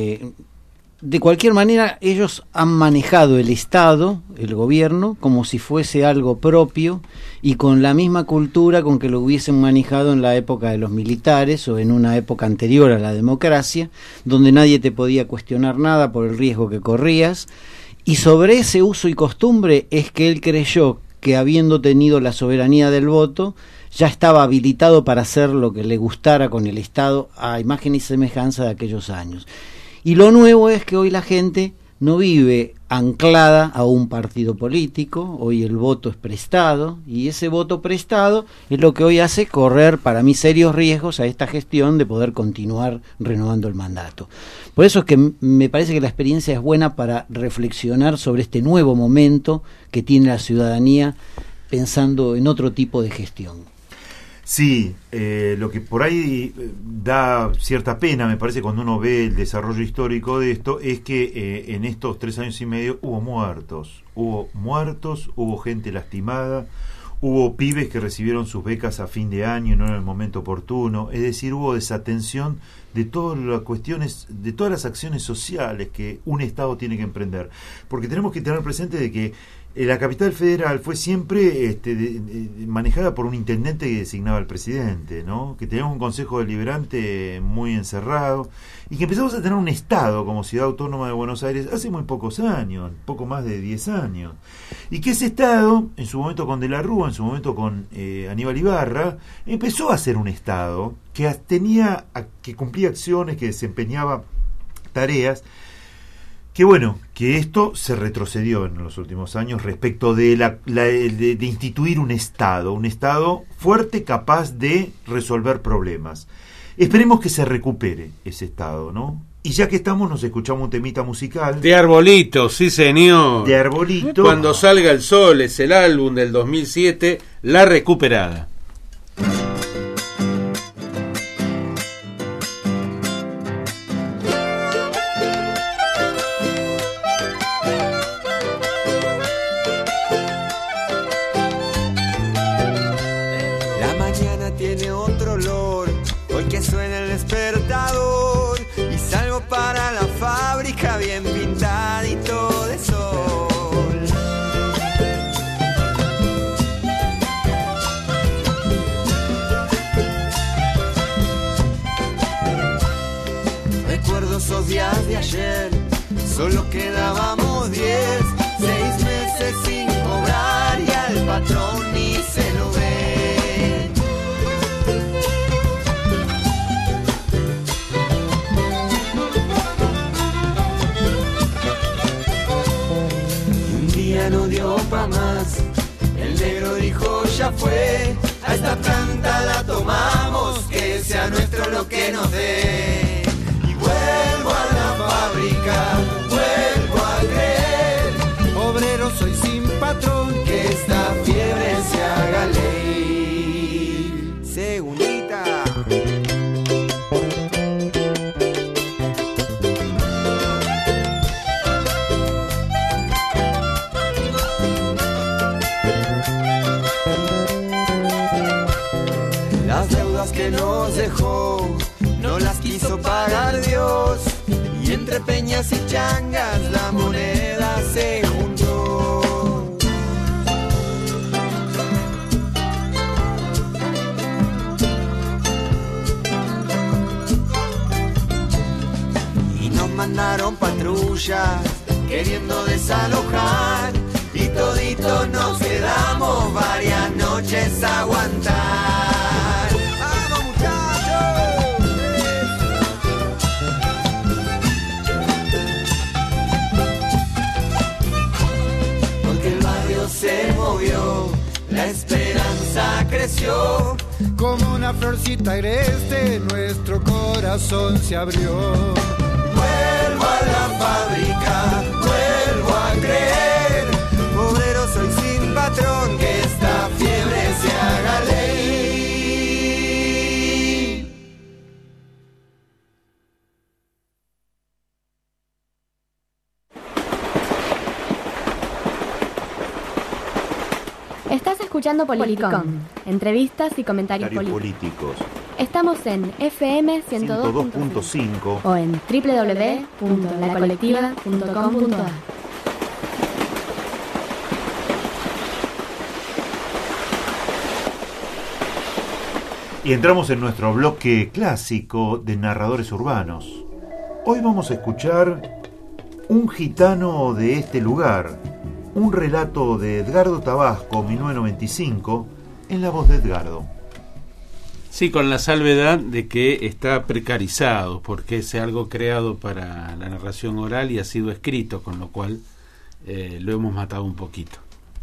De cualquier manera, ellos han manejado el Estado, el gobierno, como si fuese algo propio y con la misma cultura con que lo hubiesen manejado en la época de los militares o en una época anterior a la democracia, donde nadie te podía cuestionar nada por el riesgo que corrías. Y sobre ese uso y costumbre es que él creyó que, habiendo tenido la soberanía del voto, ya estaba habilitado para hacer lo que le gustara con el Estado, a imagen y semejanza de aquellos años. Y lo nuevo es que hoy la gente no vive anclada a un partido político, hoy el voto es prestado, y ese voto prestado es lo que hoy hace correr, para mí, serios riesgos a esta gestión de poder continuar renovando el mandato. Por eso es que me parece que la experiencia es buena para reflexionar sobre este nuevo momento que tiene la ciudadanía pensando en otro tipo de gestión. Sí, lo que por ahí da cierta pena, me parece, cuando uno ve el desarrollo histórico de esto, es que en estos 3 años y medio hubo muertos, hubo gente lastimada, hubo pibes que recibieron sus becas a fin de año y no en el momento oportuno, es decir, hubo desatención de todas las cuestiones, de todas las acciones sociales que un Estado tiene que emprender, porque tenemos que tener presente de que la capital federal fue siempre manejada por un intendente que designaba al presidente, ¿no? Que teníamos un consejo deliberante muy encerrado y que empezamos a tener un Estado como Ciudad Autónoma de Buenos Aires hace muy pocos años, poco más de 10 años. Y que ese Estado, en su momento con De la Rúa, en su momento con Aníbal Ibarra, empezó a ser un Estado que que cumplía acciones, que desempeñaba tareas, que esto se retrocedió en los últimos años respecto de instituir un Estado fuerte, capaz de resolver problemas. Esperemos que se recupere ese Estado, ¿no? Y ya que estamos, nos escuchamos un temita musical. De Arbolito, sí señor. De Arbolito. Cuando salga el sol, es el álbum del 2007, La Recuperada. Bien pintadito de sol. solo quedábamos 10, 6 meses sin cobrar y al patrón ni se lo ve. Un día no dio pa' más, el negro dijo ya fue, a esta planta la tomamos, que sea nuestro lo que nos dé. Y vuelvo a la fábrica, vuelvo a creer, obrero soy sin patrón, que esta fiebre se haga ley. Segundita. Las deudas que nos dejó no las quiso pagar Dios, y entre peñas y changas la moneda se juntó. Y nos mandaron patrullas queriendo desalojar, y toditos nos quedamos varias noches a aguantar. Se movió, la esperanza creció, como una florcita agreste, nuestro corazón se abrió. Vuelvo a la fábrica, vuelvo a creer, obrero soy sin patrón, que esta fiebre se haga ley. Estás escuchando Politicón, entrevistas y comentarios políticos. Estamos en FM 102.5 o en www.lacolectiva.com.ar. Y entramos en nuestro bloque clásico de narradores urbanos. Hoy vamos a escuchar Un gitano de este lugar, un relato de Edgardo Tabasco, 1995, en la voz de Edgardo. Sí, con la salvedad de que está precarizado, porque es algo creado para la narración oral y ha sido escrito, con lo cual lo hemos matado un poquito.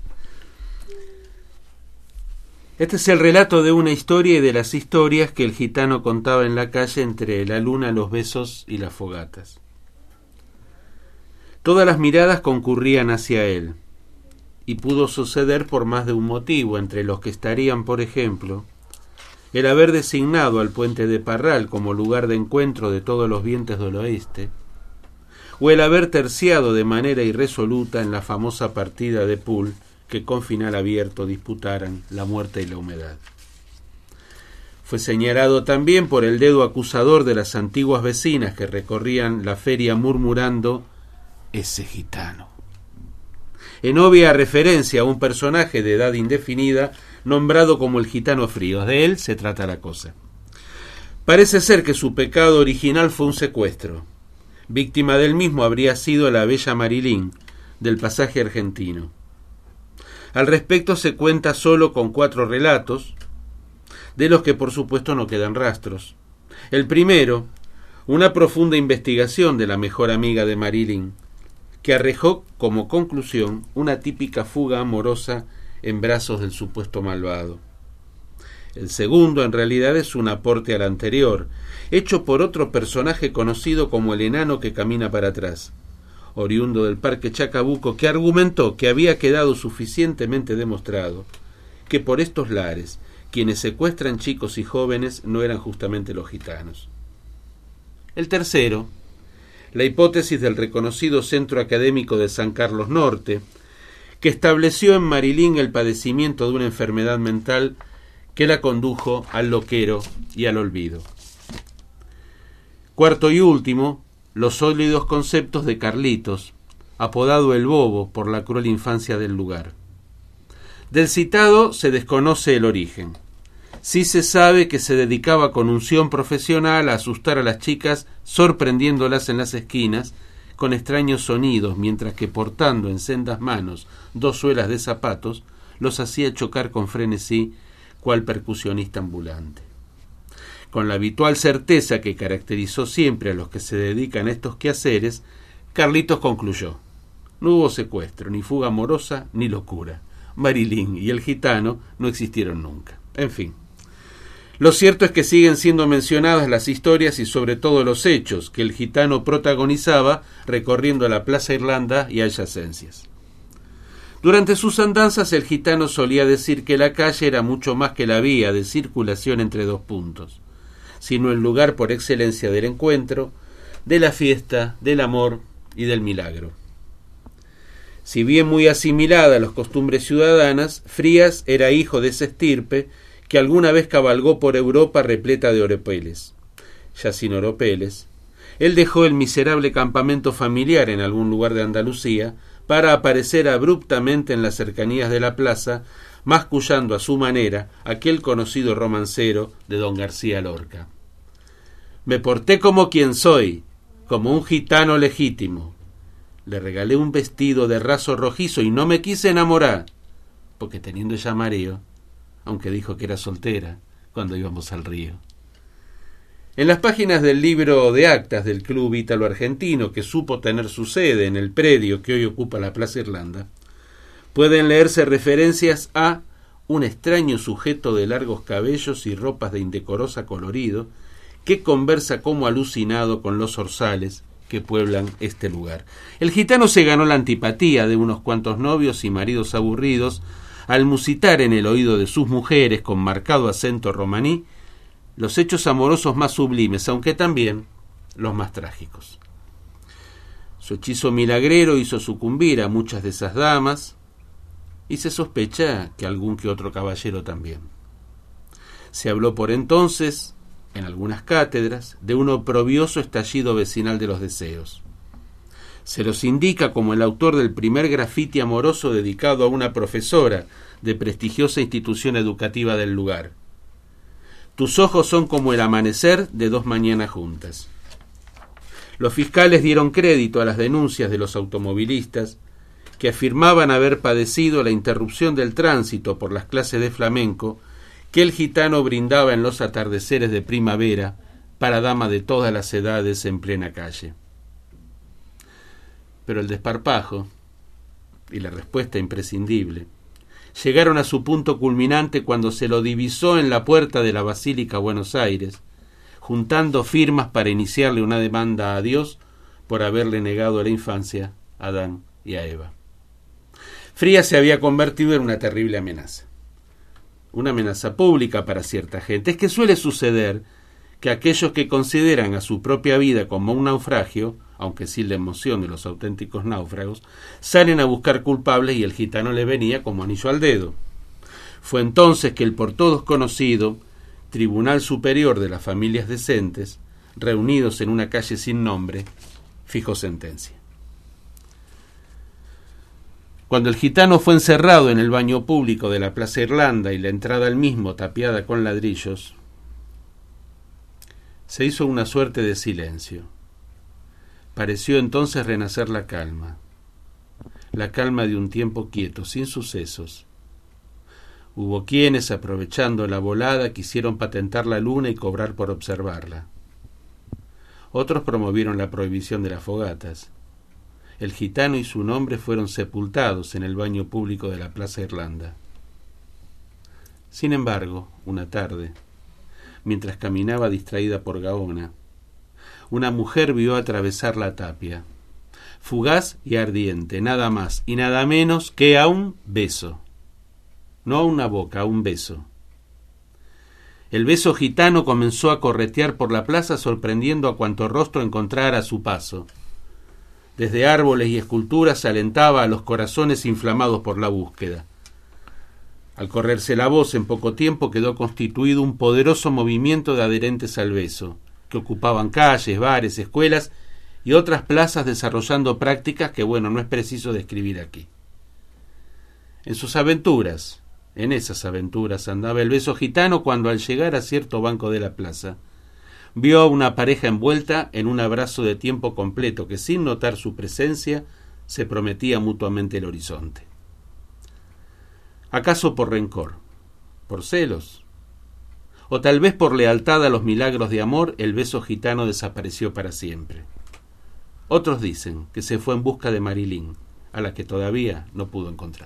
Este es el relato de una historia y de las historias que el gitano contaba en la calle entre la luna, los besos y las fogatas. Todas las miradas concurrían hacia él, y pudo suceder por más de un motivo, entre los que estarían, por ejemplo, el haber designado al puente de Parral como lugar de encuentro de todos los vientos del oeste, o el haber terciado de manera irresoluta en la famosa partida de pool que con final abierto disputaran la muerte y la humedad. Fue señalado también por el dedo acusador de las antiguas vecinas que recorrían la feria murmurando: ese gitano, en obvia referencia a un personaje de edad indefinida nombrado como el gitano frío. De él se trata la cosa. Parece ser que su pecado original fue un secuestro. Víctima del mismo habría sido la bella Marilyn, del pasaje argentino. Al respecto se cuenta solo con 4 relatos, de los que por supuesto no quedan rastros. El primero, una profunda investigación de la mejor amiga de Marilyn, que arrojó como conclusión una típica fuga amorosa en brazos del supuesto malvado. El segundo, en realidad, es un aporte al anterior, hecho por otro personaje conocido como el enano que camina para atrás, oriundo del Parque Chacabuco, que argumentó que había quedado suficientemente demostrado que por estos lares quienes secuestran chicos y jóvenes no eran justamente los gitanos. El tercero, la hipótesis del reconocido Centro Académico de San Carlos Norte, que estableció en Marilyn el padecimiento de una enfermedad mental que la condujo al loquero y al olvido. Cuarto y último, los sólidos conceptos de Carlitos, apodado el Bobo por la cruel infancia del lugar. Del citado se desconoce el origen. Sí se sabe que se dedicaba con unción profesional a asustar a las chicas sorprendiéndolas en las esquinas, con extraños sonidos, mientras que portando en sendas manos 2 suelas de zapatos, los hacía chocar con frenesí, cual percusionista ambulante. Con la habitual certeza que caracterizó siempre a los que se dedican a estos quehaceres, Carlitos concluyó: no hubo secuestro, ni fuga amorosa, ni locura. Marilyn y el gitano no existieron nunca. En fin, lo cierto es que siguen siendo mencionadas las historias y sobre todo los hechos que el gitano protagonizaba recorriendo la Plaza Irlanda y adyacencias. Durante sus andanzas el gitano solía decir que la calle era mucho más que la vía de circulación entre 2 puntos, sino el lugar por excelencia del encuentro, de la fiesta, del amor y del milagro. Si bien muy asimilada a las costumbres ciudadanas, Frías era hijo de esa estirpe que alguna vez cabalgó por Europa repleta de oropeles. Ya sin oropeles, él dejó el miserable campamento familiar en algún lugar de Andalucía para aparecer abruptamente en las cercanías de la plaza, mascullando a su manera aquel conocido romancero de don García Lorca. Me porté como quien soy, como un gitano legítimo. Le regalé un vestido de raso rojizo y no me quise enamorar, porque teniendo ya mareo, aunque dijo que era soltera cuando íbamos al río. En las páginas del libro de actas del Club Ítalo Argentino, que supo tener su sede en el predio que hoy ocupa la Plaza Irlanda, pueden leerse referencias a un extraño sujeto de largos cabellos y ropas de indecorosa colorido que conversa como alucinado con los orzales que pueblan este lugar. El gitano se ganó la antipatía de unos cuantos novios y maridos aburridos al musitar en el oído de sus mujeres con marcado acento romaní los hechos amorosos más sublimes, aunque también los más trágicos. Su hechizo milagrero hizo sucumbir a muchas de esas damas y se sospecha que algún que otro caballero también. Se habló por entonces, en algunas cátedras, de un oprobioso estallido vecinal de los deseos. Se los indica como el autor del primer grafiti amoroso dedicado a una profesora de prestigiosa institución educativa del lugar. Tus ojos son como el amanecer de 2 mañanas juntas. Los fiscales dieron crédito a las denuncias de los automovilistas que afirmaban haber padecido la interrupción del tránsito por las clases de flamenco que el gitano brindaba en los atardeceres de primavera para damas de todas las edades en plena calle. Pero el desparpajo y la respuesta imprescindible llegaron a su punto culminante cuando se lo divisó en la puerta de la Basílica Buenos Aires, juntando firmas para iniciarle una demanda a Dios por haberle negado la infancia a Adán y a Eva. Frías se había convertido en una terrible amenaza. Una amenaza pública para cierta gente. Es que suele suceder que aquellos que consideran a su propia vida como un naufragio, aunque sin la emoción de los auténticos náufragos, salen a buscar culpables y el gitano le venía como anillo al dedo. Fue entonces que el por todos conocido Tribunal Superior de las Familias Decentes, reunidos en una calle sin nombre, fijó sentencia. Cuando el gitano fue encerrado en el baño público de la Plaza Irlanda y la entrada al mismo tapiada con ladrillos, se hizo una suerte de silencio. Pareció entonces renacer la calma de un tiempo quieto, sin sucesos. Hubo quienes, aprovechando la volada, quisieron patentar la luna y cobrar por observarla. Otros promovieron la prohibición de las fogatas. El gitano y su nombre fueron sepultados en el baño público de la Plaza Irlanda. Sin embargo, una tarde, mientras caminaba distraída por Gaona, una mujer vio atravesar la tapia, fugaz y ardiente, nada más y nada menos que a un beso. No a una boca, a un beso. El beso gitano comenzó a corretear por la plaza sorprendiendo a cuanto rostro encontrara a su paso. Desde árboles y esculturas alentaba a los corazones inflamados por la búsqueda. Al correrse la voz, en poco tiempo quedó constituido un poderoso movimiento de adherentes al beso, que ocupaban calles, bares, escuelas y otras plazas desarrollando prácticas que, no es preciso describir aquí. En esas aventuras andaba el beso gitano cuando al llegar a cierto banco de la plaza, vio a una pareja envuelta en un abrazo de tiempo completo que, sin notar su presencia, se prometía mutuamente el horizonte. ¿Acaso por rencor? ¿Por celos? O tal vez por lealtad a los milagros de amor, el beso gitano desapareció para siempre. Otros dicen que se fue en busca de Marilyn, a la que todavía no pudo encontrar.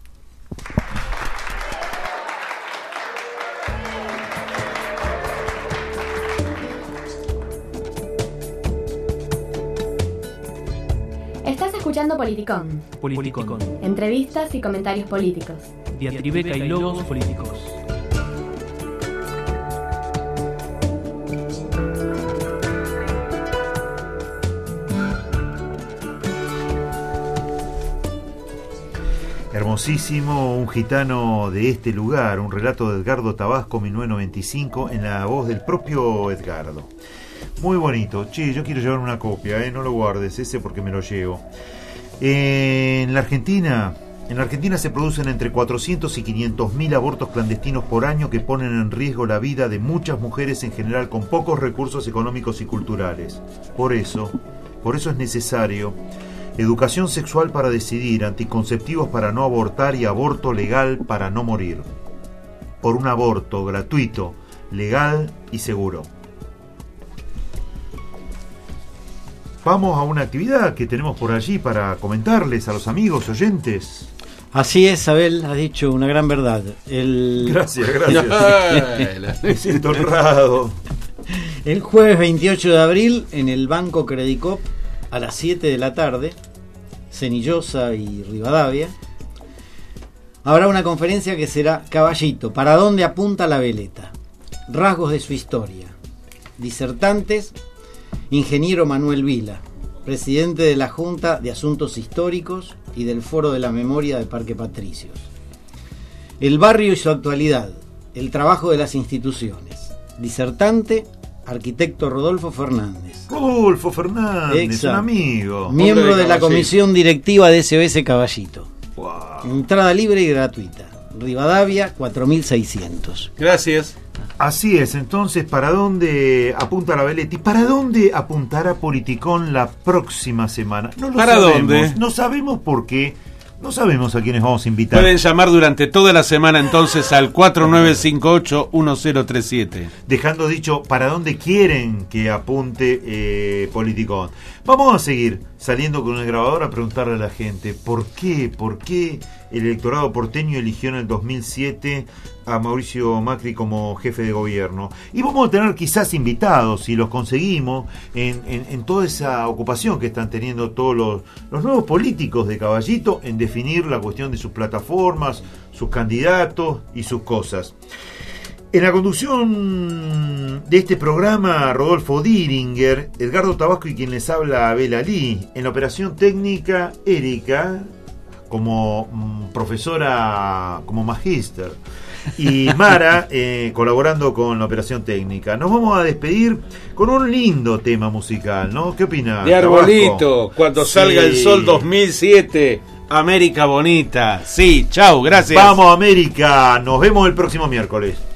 Estás escuchando Politicón. Politicón. Entrevistas y comentarios políticos. Diatribeca y logos políticos. Hermosísimo, un gitano de este lugar, un relato de Edgardo Tabasco, 1995, en la voz del propio Edgardo. Muy bonito. Che, yo quiero llevar una copia, no lo guardes ese porque me lo llevo. En la Argentina se producen entre 400 y 500.000 abortos clandestinos por año que ponen en riesgo la vida de muchas mujeres en general con pocos recursos económicos y culturales. Por eso es necesario educación sexual para decidir, anticonceptivos para no abortar y aborto legal para no morir. Por un aborto gratuito, legal y seguro. Vamos a una actividad que tenemos por allí para comentarles a los amigos oyentes. Así es, Abel, has dicho una gran verdad. Gracias. Me siento honrado. El jueves 28 de abril, en el Banco Credicop, a las 7 de la tarde, Cenillosa y Rivadavia, habrá una conferencia que será Caballito, ¿para dónde apunta la veleta? Rasgos de su historia. Disertantes: ingeniero Manuel Vila, presidente de la Junta de Asuntos Históricos y del Foro de la Memoria de Parque Patricios. El barrio y su actualidad, el trabajo de las instituciones. Disertante: arquitecto Rodolfo Fernández. Rodolfo Fernández, exacto, un amigo. Miembro de la comisión directiva de SOS Caballito. Wow. Entrada libre y gratuita. Rivadavia, 4600. Gracias. Así es, entonces, ¿para dónde apunta la veleta? ¿Y para dónde apuntará Politicón la próxima semana? No lo ¿Para sabemos. dónde? No sabemos por qué. No sabemos a quiénes vamos a invitar. Pueden llamar durante toda la semana entonces al 4958-1037. Dejando dicho para dónde quieren que apunte Politicón. Vamos a seguir saliendo con el grabador a preguntarle a la gente ¿por qué el electorado porteño eligió en el 2007 a Mauricio Macri como jefe de gobierno? Y vamos a tener quizás invitados, si los conseguimos, en toda esa ocupación que están teniendo todos los nuevos políticos de Caballito en definir la cuestión de sus plataformas, sus candidatos y sus cosas. En la conducción de este programa, Rodolfo Diringer, Edgardo Tabasco y quien les habla, Abel Ali. En la operación técnica, Erika, como profesora, como magíster. Y Mara, colaborando con la operación técnica. Nos vamos a despedir con un lindo tema musical, ¿no? ¿Qué opinas? De Arbolito, cuando salga el sol 2007. América bonita. Sí, chau, gracias. Vamos, América. Nos vemos el próximo miércoles.